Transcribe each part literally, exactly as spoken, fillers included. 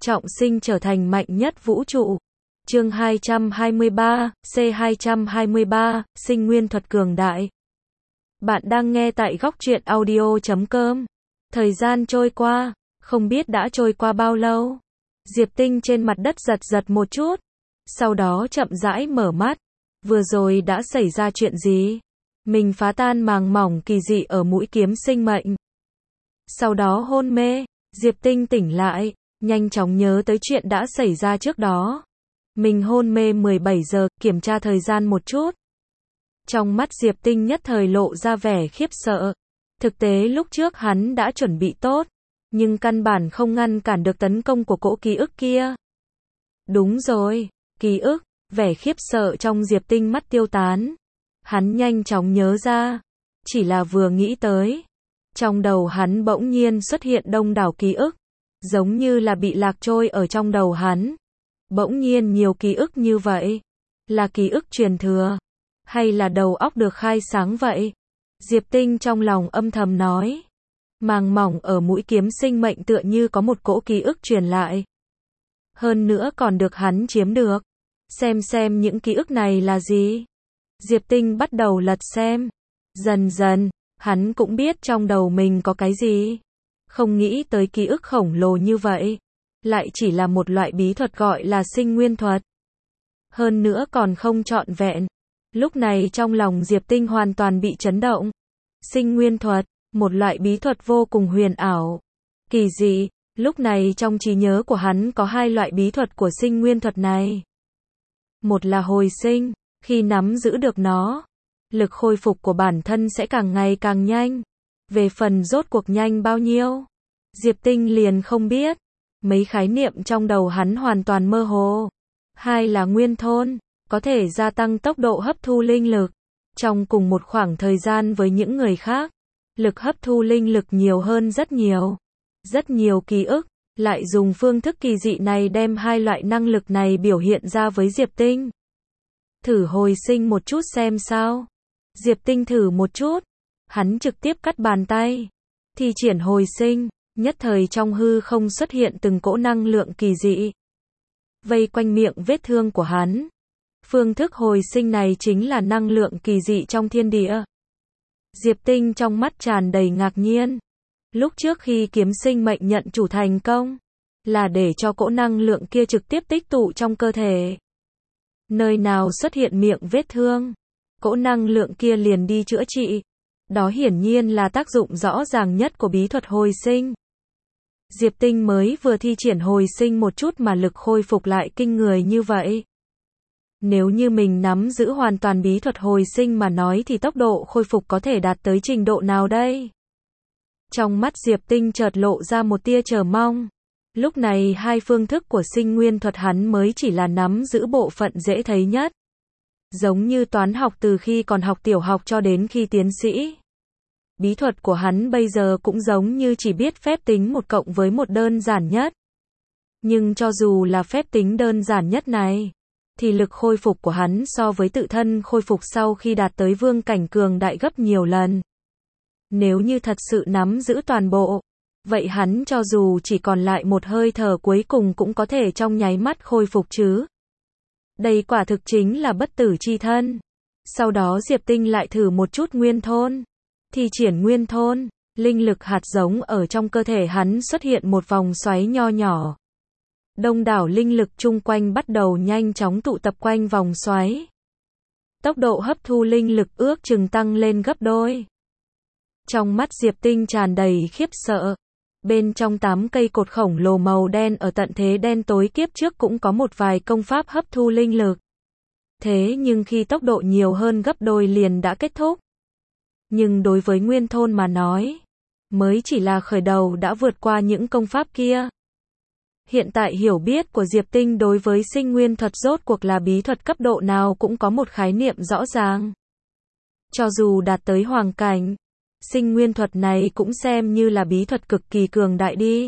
trọng sinh trở thành mạnh nhất vũ trụ. Chương hai trăm hai mươi ba, C hai trăm hai mươi ba, sinh nguyên thuật cường đại. Bạn đang nghe tại góc truyện audio chấm com. Thời gian trôi qua, không biết đã trôi qua bao lâu. Diệp Tinh trên mặt đất giật giật một chút, sau đó chậm rãi mở mắt. Vừa rồi đã xảy ra chuyện gì? Mình phá tan màng mỏng kỳ dị ở mũi kiếm sinh mệnh. Sau đó hôn mê, Diệp Tinh tỉnh lại, nhanh chóng nhớ tới chuyện đã xảy ra trước đó. Mình hôn mê mười bảy giờ, kiểm tra thời gian một chút. Trong mắt Diệp Tinh nhất thời lộ ra vẻ khiếp sợ. Thực tế lúc trước hắn đã chuẩn bị tốt, nhưng căn bản không ngăn cản được tấn công của cỗ ký ức kia. Đúng rồi, ký ức, vẻ khiếp sợ trong Diệp Tinh mắt tiêu tán. Hắn nhanh chóng nhớ ra, chỉ là vừa nghĩ tới, trong đầu hắn bỗng nhiên xuất hiện đông đảo ký ức, giống như là bị lạc trôi ở trong đầu hắn. Bỗng nhiên nhiều ký ức như vậy, là ký ức truyền thừa, hay là đầu óc được khai sáng vậy? Diệp Tinh trong lòng âm thầm nói. Màng mỏng ở mũi kiếm sinh mệnh tựa như có một cỗ ký ức truyền lại. Hơn nữa còn được hắn chiếm được. Xem xem những ký ức này là gì? Diệp Tinh bắt đầu lật xem. Dần dần, hắn cũng biết trong đầu mình có cái gì. Không nghĩ tới ký ức khổng lồ như vậy. Lại chỉ là một loại bí thuật gọi là sinh nguyên thuật. Hơn nữa còn không trọn vẹn. Lúc này trong lòng Diệp Tinh hoàn toàn bị chấn động. Sinh nguyên thuật, một loại bí thuật vô cùng huyền ảo. Kỳ dị, lúc này trong trí nhớ của hắn có hai loại bí thuật của sinh nguyên thuật này. Một là hồi sinh, khi nắm giữ được nó, lực khôi phục của bản thân sẽ càng ngày càng nhanh. Về phần rốt cuộc nhanh bao nhiêu, Diệp Tinh liền không biết. Mấy khái niệm trong đầu hắn hoàn toàn mơ hồ. Hai là nguyên thôn, có thể gia tăng tốc độ hấp thu linh lực. Trong cùng một khoảng thời gian với những người khác, lực hấp thu linh lực nhiều hơn rất nhiều. Rất nhiều ký ức, lại dùng phương thức kỳ dị này đem hai loại năng lực này biểu hiện ra với Diệp Tinh. Thử hồi sinh một chút xem sao. Diệp Tinh thử một chút. Hắn trực tiếp cắt bàn tay. Thi triển hồi sinh, nhất thời trong hư không xuất hiện từng cỗ năng lượng kỳ dị. Vây quanh miệng vết thương của hắn. Phương thức hồi sinh này chính là năng lượng kỳ dị trong thiên địa. Diệp Tinh trong mắt tràn đầy ngạc nhiên. Lúc trước khi kiếm sinh mệnh nhận chủ thành công, là để cho cỗ năng lượng kia trực tiếp tích tụ trong cơ thể. Nơi nào xuất hiện miệng vết thương, cỗ năng lượng kia liền đi chữa trị. Đó hiển nhiên là tác dụng rõ ràng nhất của bí thuật hồi sinh. Diệp Tinh mới vừa thi triển hồi sinh một chút mà lực khôi phục lại kinh người như vậy. Nếu như mình nắm giữ hoàn toàn bí thuật hồi sinh mà nói thì tốc độ khôi phục có thể đạt tới trình độ nào đây? Trong mắt Diệp Tinh chợt lộ ra một tia chờ mong. Lúc này hai phương thức của sinh nguyên thuật hắn mới chỉ là nắm giữ bộ phận dễ thấy nhất. Giống như toán học từ khi còn học tiểu học cho đến khi tiến sĩ. Bí thuật của hắn bây giờ cũng giống như chỉ biết phép tính một cộng với một đơn giản nhất. Nhưng cho dù là phép tính đơn giản nhất này, thì lực khôi phục của hắn so với tự thân khôi phục sau khi đạt tới vương cảnh cường đại gấp nhiều lần. Nếu như thật sự nắm giữ toàn bộ, vậy hắn cho dù chỉ còn lại một hơi thở cuối cùng cũng có thể trong nháy mắt khôi phục chứ. Đây quả thực chính là bất tử chi thân. Sau đó Diệp Tinh lại thử một chút nguyên thôn. Thi triển nguyên thôn, linh lực hạt giống ở trong cơ thể hắn xuất hiện một vòng xoáy nho nhỏ. Đông đảo linh lực chung quanh bắt đầu nhanh chóng tụ tập quanh vòng xoáy. Tốc độ hấp thu linh lực ước chừng tăng lên gấp đôi. Trong mắt Diệp Tinh tràn đầy khiếp sợ. Bên trong tám cây cột khổng lồ màu đen ở tận thế đen tối kiếp trước cũng có một vài công pháp hấp thu linh lực. Thế nhưng khi tốc độ nhiều hơn gấp đôi liền đã kết thúc. Nhưng đối với nguyên thôn mà nói, mới chỉ là khởi đầu đã vượt qua những công pháp kia. Hiện tại hiểu biết của Diệp Tinh đối với sinh nguyên thuật rốt cuộc là bí thuật cấp độ nào cũng có một khái niệm rõ ràng. Cho dù đạt tới hoàng cảnh, sinh nguyên thuật này cũng xem như là bí thuật cực kỳ cường đại đi.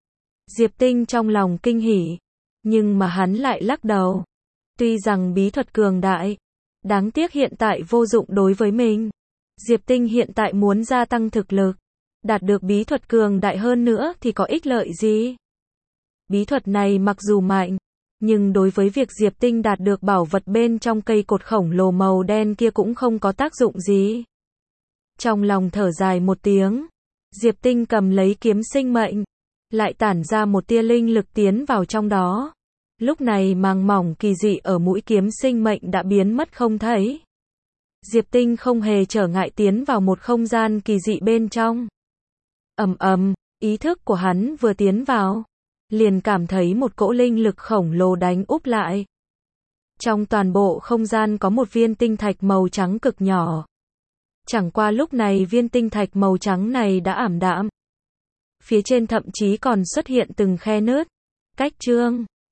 Diệp Tinh trong lòng kinh hỉ, nhưng mà hắn lại lắc đầu. Tuy rằng bí thuật cường đại, đáng tiếc hiện tại vô dụng đối với mình. Diệp Tinh hiện tại muốn gia tăng thực lực, đạt được bí thuật cường đại hơn nữa thì có ích lợi gì? Bí thuật này mặc dù mạnh, nhưng đối với việc Diệp Tinh đạt được bảo vật bên trong cây cột khổng lồ màu đen kia cũng không có tác dụng gì. Trong lòng thở dài một tiếng, Diệp Tinh cầm lấy kiếm sinh mệnh, lại tản ra một tia linh lực tiến vào trong đó. Lúc này màng mỏng kỳ dị ở mũi kiếm sinh mệnh đã biến mất không thấy. Diệp Tinh không hề trở ngại tiến vào một không gian kỳ dị bên trong. Ầm ầm, ý thức của hắn vừa tiến vào, liền cảm thấy một cỗ linh lực khổng lồ đánh úp lại. Trong toàn bộ không gian có một viên tinh thạch màu trắng cực nhỏ. Chẳng qua lúc này viên tinh thạch màu trắng này đã ảm đạm. Phía trên thậm chí còn xuất hiện từng khe nứt. Cách chương